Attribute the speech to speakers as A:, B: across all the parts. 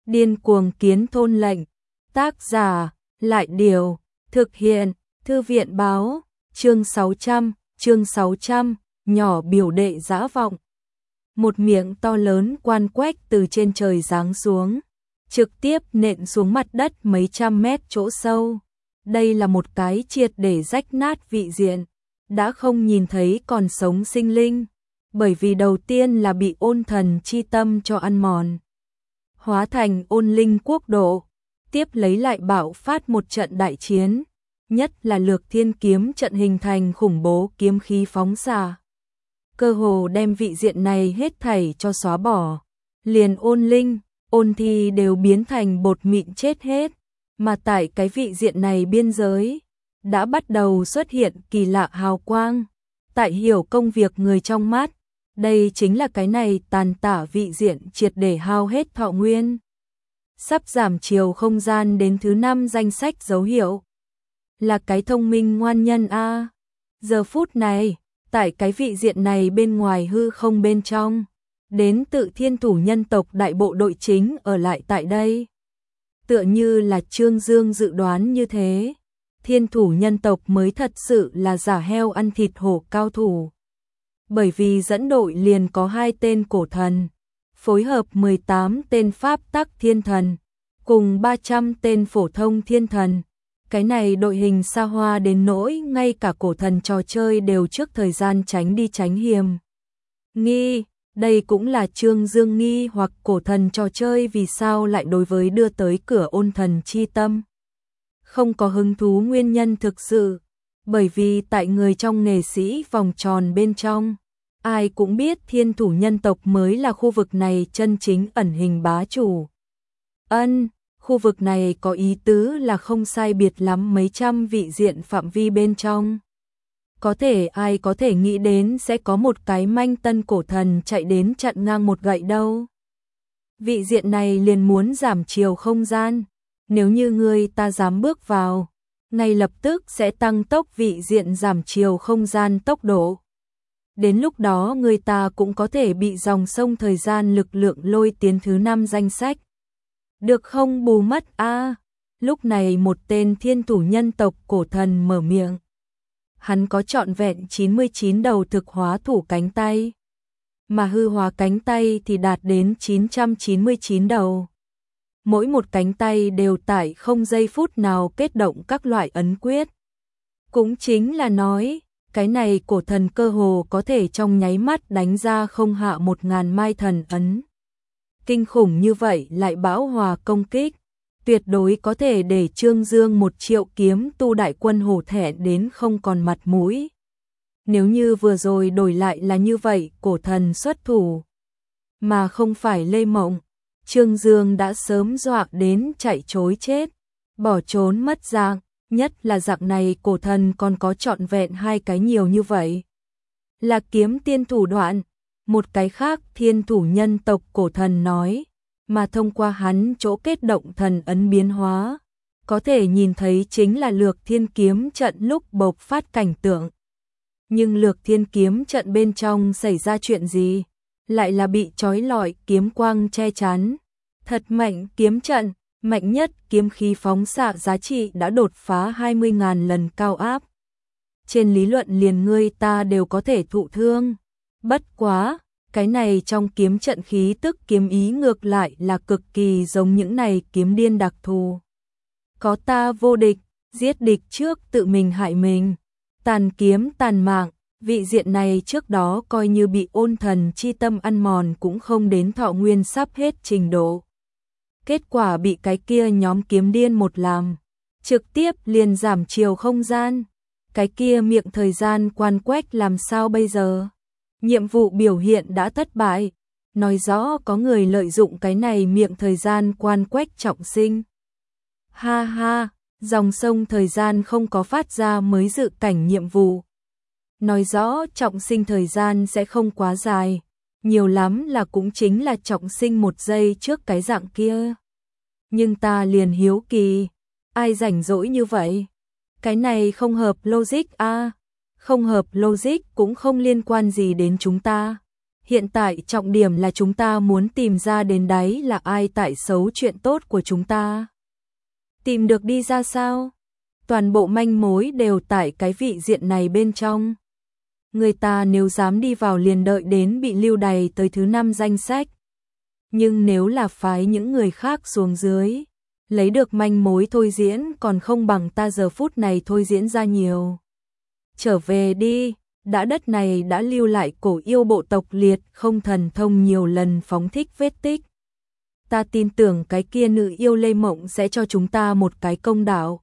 A: Điên cuồng kiến thôn lệnh. Tác giả, Lại Điều. Thực hiện, Thư viện báo. Chương 600, nhỏ biểu đệ dã vọng. Một miệng to lớn quan quách từ trên trời giáng xuống, trực tiếp nện xuống mặt đất mấy trăm mét chỗ sâu. Đây là một cái triệt để rách nát vị diện, đã không nhìn thấy còn sống sinh linh, bởi vì đầu tiên là bị ôn thần chi tâm cho ăn mòn, hóa thành ôn linh quốc độ, tiếp lấy lại bạo phát một trận đại chiến, nhất là Lược Thiên kiếm trận hình thành khủng bố kiếm khí phóng xạ, cơ hồ đem vị diện này hết thảy cho xóa bỏ, liền ôn linh, ôn thi đều biến thành bột mịn chết hết, mà tại cái vị diện này biên giới đã bắt đầu xuất hiện kỳ lạ hào quang, tại hiểu công việc người trong mắt, đây chính là cái này tàn tả vị diện triệt để hao hết thọ nguyên. Sắp giảm chiều không gian đến thứ 5 danh sách dấu hiệu. Là cái thông minh ngoan nhân a. Giờ phút này, tại cái vị diện này bên ngoài hư không bên trong, đến tự thiên thủ nhân tộc đại bộ đội chính ở lại tại đây. Tựa như là Trương Dương dự đoán như thế, thiên thủ nhân tộc mới thật sự là giả heo ăn thịt hổ cao thủ. Bởi vì dẫn đội liền có 2 tên cổ thần, phối hợp 18 tên pháp tắc thiên thần, cùng 300 tên phổ thông thiên thần. Cái này đội hình xa hoa đến nỗi ngay cả cổ thần trò chơi đều trước thời gian tránh đi tránh hiểm nghi. Đây cũng là Trương Dương nghi hoặc cổ thần trò chơi vì sao lại đối với đưa tới cửa ôn thần chi tâm không có hứng thú nguyên nhân thực sự, bởi vì tại người trong nghệ sĩ vòng tròn bên trong, ai cũng biết thiên thủ nhân tộc mới là khu vực này chân chính ẩn hình bá chủ. Khu vực này có ý tứ là không sai biệt lắm mấy trăm vị diện phạm vi bên trong. Ai có thể nghĩ đến sẽ có một cái manh tân cổ thần chạy đến chặn ngang một gậy đâu. Vị diện này liền muốn giảm chiều không gian, nếu như người ta dám bước vào, ngay lập tức sẽ tăng tốc vị diện giảm chiều không gian tốc độ. Đến lúc đó người ta cũng có thể bị dòng sông thời gian lực lượng lôi tiến thứ 5 danh sách. Được không bù mất a? Lúc này một tên thiên thủ nhân tộc cổ thần mở miệng. Hắn có trọn vẹn 99 đầu thực hóa thủ cánh tay, mà hư hóa cánh tay thì đạt đến 999 đầu. Mỗi một cánh tay đều tại không giây phút nào kết động các loại ấn quyết. Cũng chính là nói, cái này cổ thần cơ hồ có thể trong nháy mắt đánh ra không hạ 1000 mai thần ấn. Kinh khủng như vậy lại bão hòa công kích, tuyệt đối có thể để Trương Dương 1 triệu kiếm tu đại quân hổ thẹn đến không còn mặt mũi. Nếu như vừa rồi đổi lại là như vậy, cổ thần xuất thủ, mà không phải Lê Mộng, Trương Dương đã sớm dọa đến chạy trối chết, bỏ trốn mất dạng, nhất là dạng này cổ thần còn có trọn vẹn 2 cái nhiều như vậy. Là kiếm tiên thủ đoạn. Một cái khác thiên thủ nhân tộc cổ thần nói, mà thông qua hắn chỗ kết động thần ấn biến hóa, có thể nhìn thấy chính là Lược Thiên kiếm trận lúc bộc phát cảnh tượng. Nhưng Lược Thiên kiếm trận bên trong xảy ra chuyện gì? Lại là bị trói lọi kiếm quang che chắn. Thật mạnh kiếm trận, mạnh nhất kiếm khí phóng xạ giá trị đã đột phá 20.000 lần cao áp. Trên lý luận liền người ta đều có thể thụ thương. Bất quá, cái này trong kiếm trận khí tức kiếm ý ngược lại là cực kỳ giống những này kiếm điên đặc thù. Có ta vô địch, giết địch trước tự mình hại mình, tàn kiếm tàn mạng, vị diện này trước đó coi như bị ôn thần chi tâm ăn mòn cũng không đến thọ nguyên sắp hết trình độ. Kết quả bị cái kia nhóm kiếm điên một làm, trực tiếp liền giảm chiều không gian, cái kia miệng thời gian quan quách làm sao bây giờ? Nhiệm vụ biểu hiện đã thất bại, nói rõ có người lợi dụng cái này miệng thời gian quan quách trọng sinh. Ha ha, dòng sông thời gian không có phát ra mới dự cảnh nhiệm vụ. Nói rõ trọng sinh thời gian sẽ không quá dài, nhiều lắm là cũng chính là trọng sinh 1 giây trước cái dạng kia. Nhưng ta liền hiếu kỳ, ai rảnh rỗi như vậy? Cái này không hợp logic a. Không hợp logic cũng không liên quan gì đến chúng ta. Hiện tại trọng điểm là chúng ta muốn tìm ra đến đáy là ai tải xấu chuyện tốt của chúng ta. Tìm được đi ra sao? Toàn bộ manh mối đều tại cái vị diện này bên trong. Người ta nếu dám đi vào liền đợi đến bị lưu đày tới thứ 5 danh sách. Nhưng nếu là phái những người khác xuống dưới, lấy được manh mối thôi diễn còn không bằng ta giờ phút này thôi diễn ra nhiều. Trở về đi, đã đất này đã lưu lại cổ yêu bộ tộc liệt không thần thông nhiều lần phóng thích vết tích. Ta tin tưởng cái kia nữ yêu Lê Mộng sẽ cho chúng ta một cái công đạo.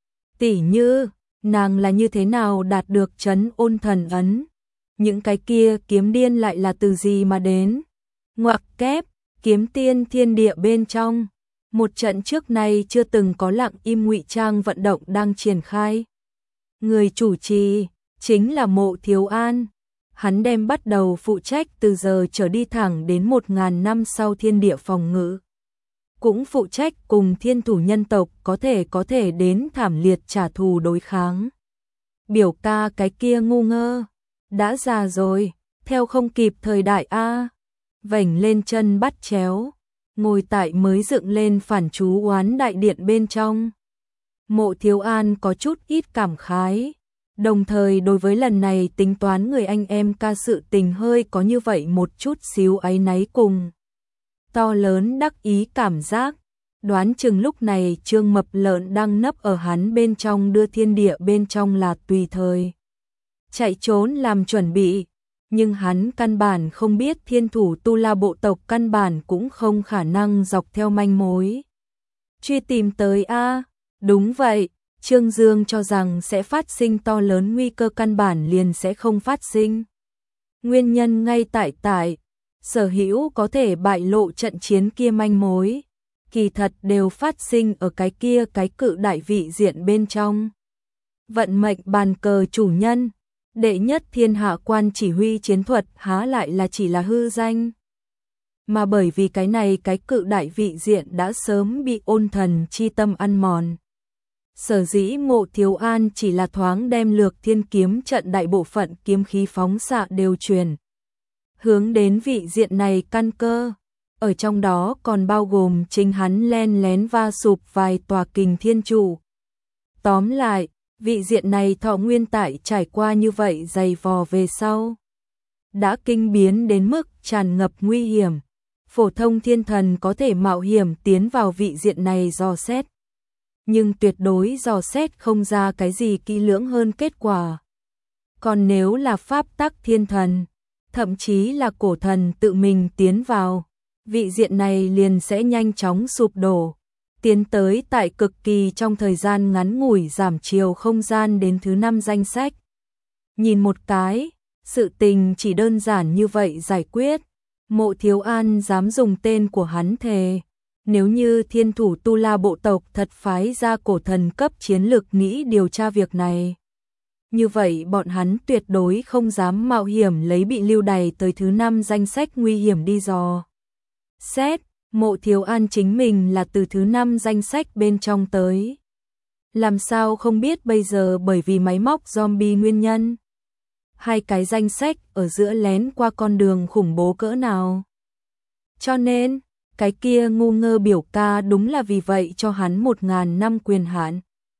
A: Tỉ như, nàng là như thế nào đạt được trấn ôn thần ấn? Những cái kia kiếm điên lại là từ gì mà đến? Ngoặc kép, kiếm tiên thiên địa bên trong. Một trận trước nay chưa từng có lặng im ngụy trang vận động đang triển khai. Người chủ trì chính là Mộ Thiếu An. Hắn đem bắt đầu phụ trách từ giờ trở đi thẳng đến 1000 năm sau thiên địa phòng ngự. Cũng phụ trách cùng thiên thủ nhân tộc có thể đến thảm liệt trả thù đối kháng. Biểu ca cái kia ngu ngơ, đã già rồi, theo không kịp thời đại a. Vểnh lên chân bắt chéo, ngồi tại mới dựng lên phản chú oán đại điện bên trong. Mộ Thiếu An có chút ít cảm khái, đồng thời đối với lần này tính toán người anh em ca sự tình hơi có như vậy một chút xíu áy náy cùng to lớn đắc ý cảm giác. Đoán chừng lúc này Trương Mập Lợn đang nấp ở hắn bên trong đưa thiên địa bên trong là tùy thời chạy trốn làm chuẩn bị, nhưng hắn căn bản không biết thiên thủ tu la bộ tộc căn bản cũng không khả năng dọc theo manh mối truy tìm tới a. Đúng vậy, Trương Dương cho rằng sẽ phát sinh to lớn nguy cơ căn bản liền sẽ không phát sinh. Nguyên nhân ngay tại sở hữu có thể bại lộ trận chiến kia manh mối, kỳ thật đều phát sinh ở cái kia cái cự đại vị diện bên trong. Vận mệnh bàn cờ chủ nhân, đệ nhất thiên hạ quan chỉ huy chiến thuật há lại là chỉ là hư danh. Mà bởi vì cái này cái cự đại vị diện đã sớm bị ôn thần chi tâm ăn mòn. Sở dĩ Mộ Thiếu An chỉ là thoáng đem lược thiên kiếm trận đại bộ phận kiếm khí phóng xạ đều truyền hướng đến vị diện này căn cơ, ở trong đó còn bao gồm chính hắn len lén va sụp vài tòa kình thiên trụ. Tóm lại, vị diện này thọ nguyên tại trải qua như vậy dày vò về sau, đã kinh biến đến mức tràn ngập nguy hiểm. Phổ thông thiên thần có thể mạo hiểm tiến vào vị diện này dò xét, nhưng tuyệt đối dò xét không ra cái gì kỹ lưỡng hơn kết quả. Còn nếu là pháp tắc thiên thần, thậm chí là cổ thần tự mình tiến vào, vị diện này liền sẽ nhanh chóng sụp đổ, tiến tới tại cực kỳ trong thời gian ngắn ngủi giảm chiều không gian đến thứ 5 danh sách. Nhìn một cái, sự tình chỉ đơn giản như vậy giải quyết. Mộ Thiếu An dám dùng tên của hắn thề, nếu như thiên thủ tu la bộ tộc thật phái ra cổ thần cấp chiến lực nghĩ điều tra việc này, như vậy bọn hắn tuyệt đối không dám mạo hiểm lấy bị lưu đày tới thứ 5 danh sách nguy hiểm đi dò xét. Mộ Thiếu An chính mình là từ thứ 5 danh sách bên trong tới, làm sao không biết bây giờ bởi vì máy móc zombie nguyên nhân, hai cái danh sách ở giữa lén qua con đường khủng bố cỡ nào. Cho nên, cái kia ngu ngơ biểu ca đúng là vì vậy cho hắn 1000 năm quyền hạn.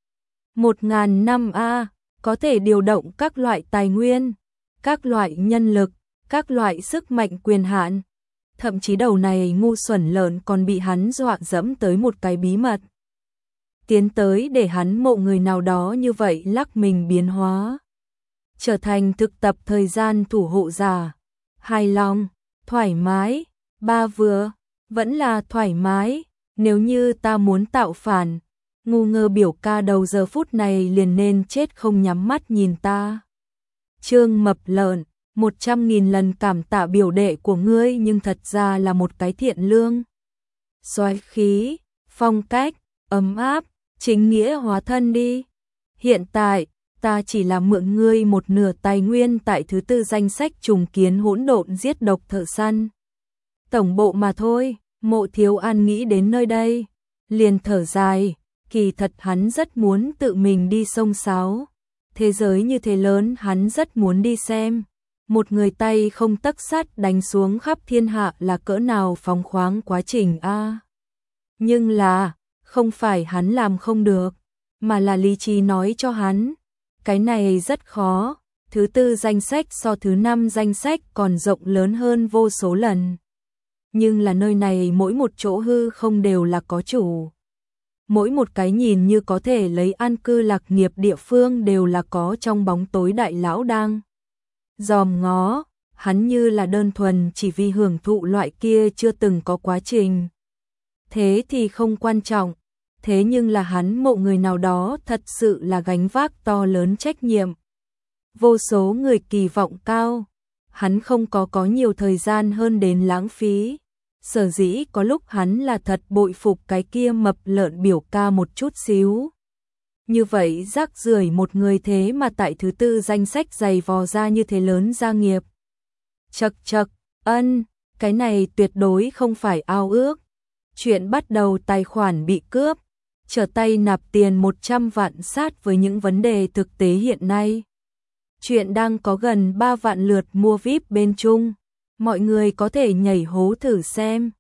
A: 1000 năm a, có thể điều động các loại tài nguyên, các loại nhân lực, các loại sức mạnh quyền hạn. Thậm chí đầu này ngu xuẩn lợn còn bị hắn dọa dẫm tới một cái bí mật, tiến tới để hắn mộ người nào đó như vậy lắc mình biến hóa, trở thành thực tập thời gian thủ hộ giả. Hài lòng, thoải mái, ba vừa, vẫn là thoải mái. Nếu như ta muốn tạo phản, ngu ngơ biểu ca đầu giờ phút này liền nên chết không nhắm mắt nhìn ta. Trương Mập Lợn, 100.000 lần cảm tạ biểu đệ của ngươi, nhưng thật ra là một cái thiện lương, xoáy khí, phong cách, ấm áp, chính nghĩa hóa thân đi. Hiện tại, ta chỉ là mượn ngươi một nửa tài nguyên tại thứ 4 danh sách trùng kiến hỗn độn giết độc thợ săn tổng bộ mà thôi. Mộ Thiếu An nghĩ đến nơi đây, liền thở dài, kỳ thật hắn rất muốn tự mình đi xông xáo. Thế giới như thế lớn hắn rất muốn đi xem, Một người tay không tấc sắt đánh xuống khắp thiên hạ là cỡ nào phóng khoáng quá trình a. Nhưng là, không phải hắn làm không được, mà là lý trí nói cho hắn, cái này rất khó, thứ tư danh sách so thứ năm danh sách còn rộng lớn hơn vô số lần. Nhưng là nơi này mỗi một chỗ hư không đều là có chủ. Mỗi một cái nhìn như có thể lấy an cư lạc nghiệp địa phương đều là có trong bóng tối đại lão đang dòm ngó, hắn như là đơn thuần chỉ vì hưởng thụ loại kia chưa từng có quá trình. Thế thì không quan trọng, thế nhưng là hắn mộ người nào đó thật sự là gánh vác to lớn trách nhiệm. Vô số người kỳ vọng cao, hắn không có nhiều thời gian hơn đến lãng phí. Sở dĩ có lúc hắn là thật bội phục cái kia mập lợn biểu ca một chút xíu. Như vậy rác rưởi một người thế mà tại thứ tư danh sách dày vò ra như thế lớn gia nghiệp. Chậc chậc, cái này tuyệt đối không phải ao ước. Chuyện bắt đầu tài khoản bị cướp, trở tay nạp tiền 100 vạn sát với những vấn đề thực tế hiện nay. Chuyện đang có gần 3 vạn lượt mua VIP bên Trung, mọi người có thể nhảy hố thử xem.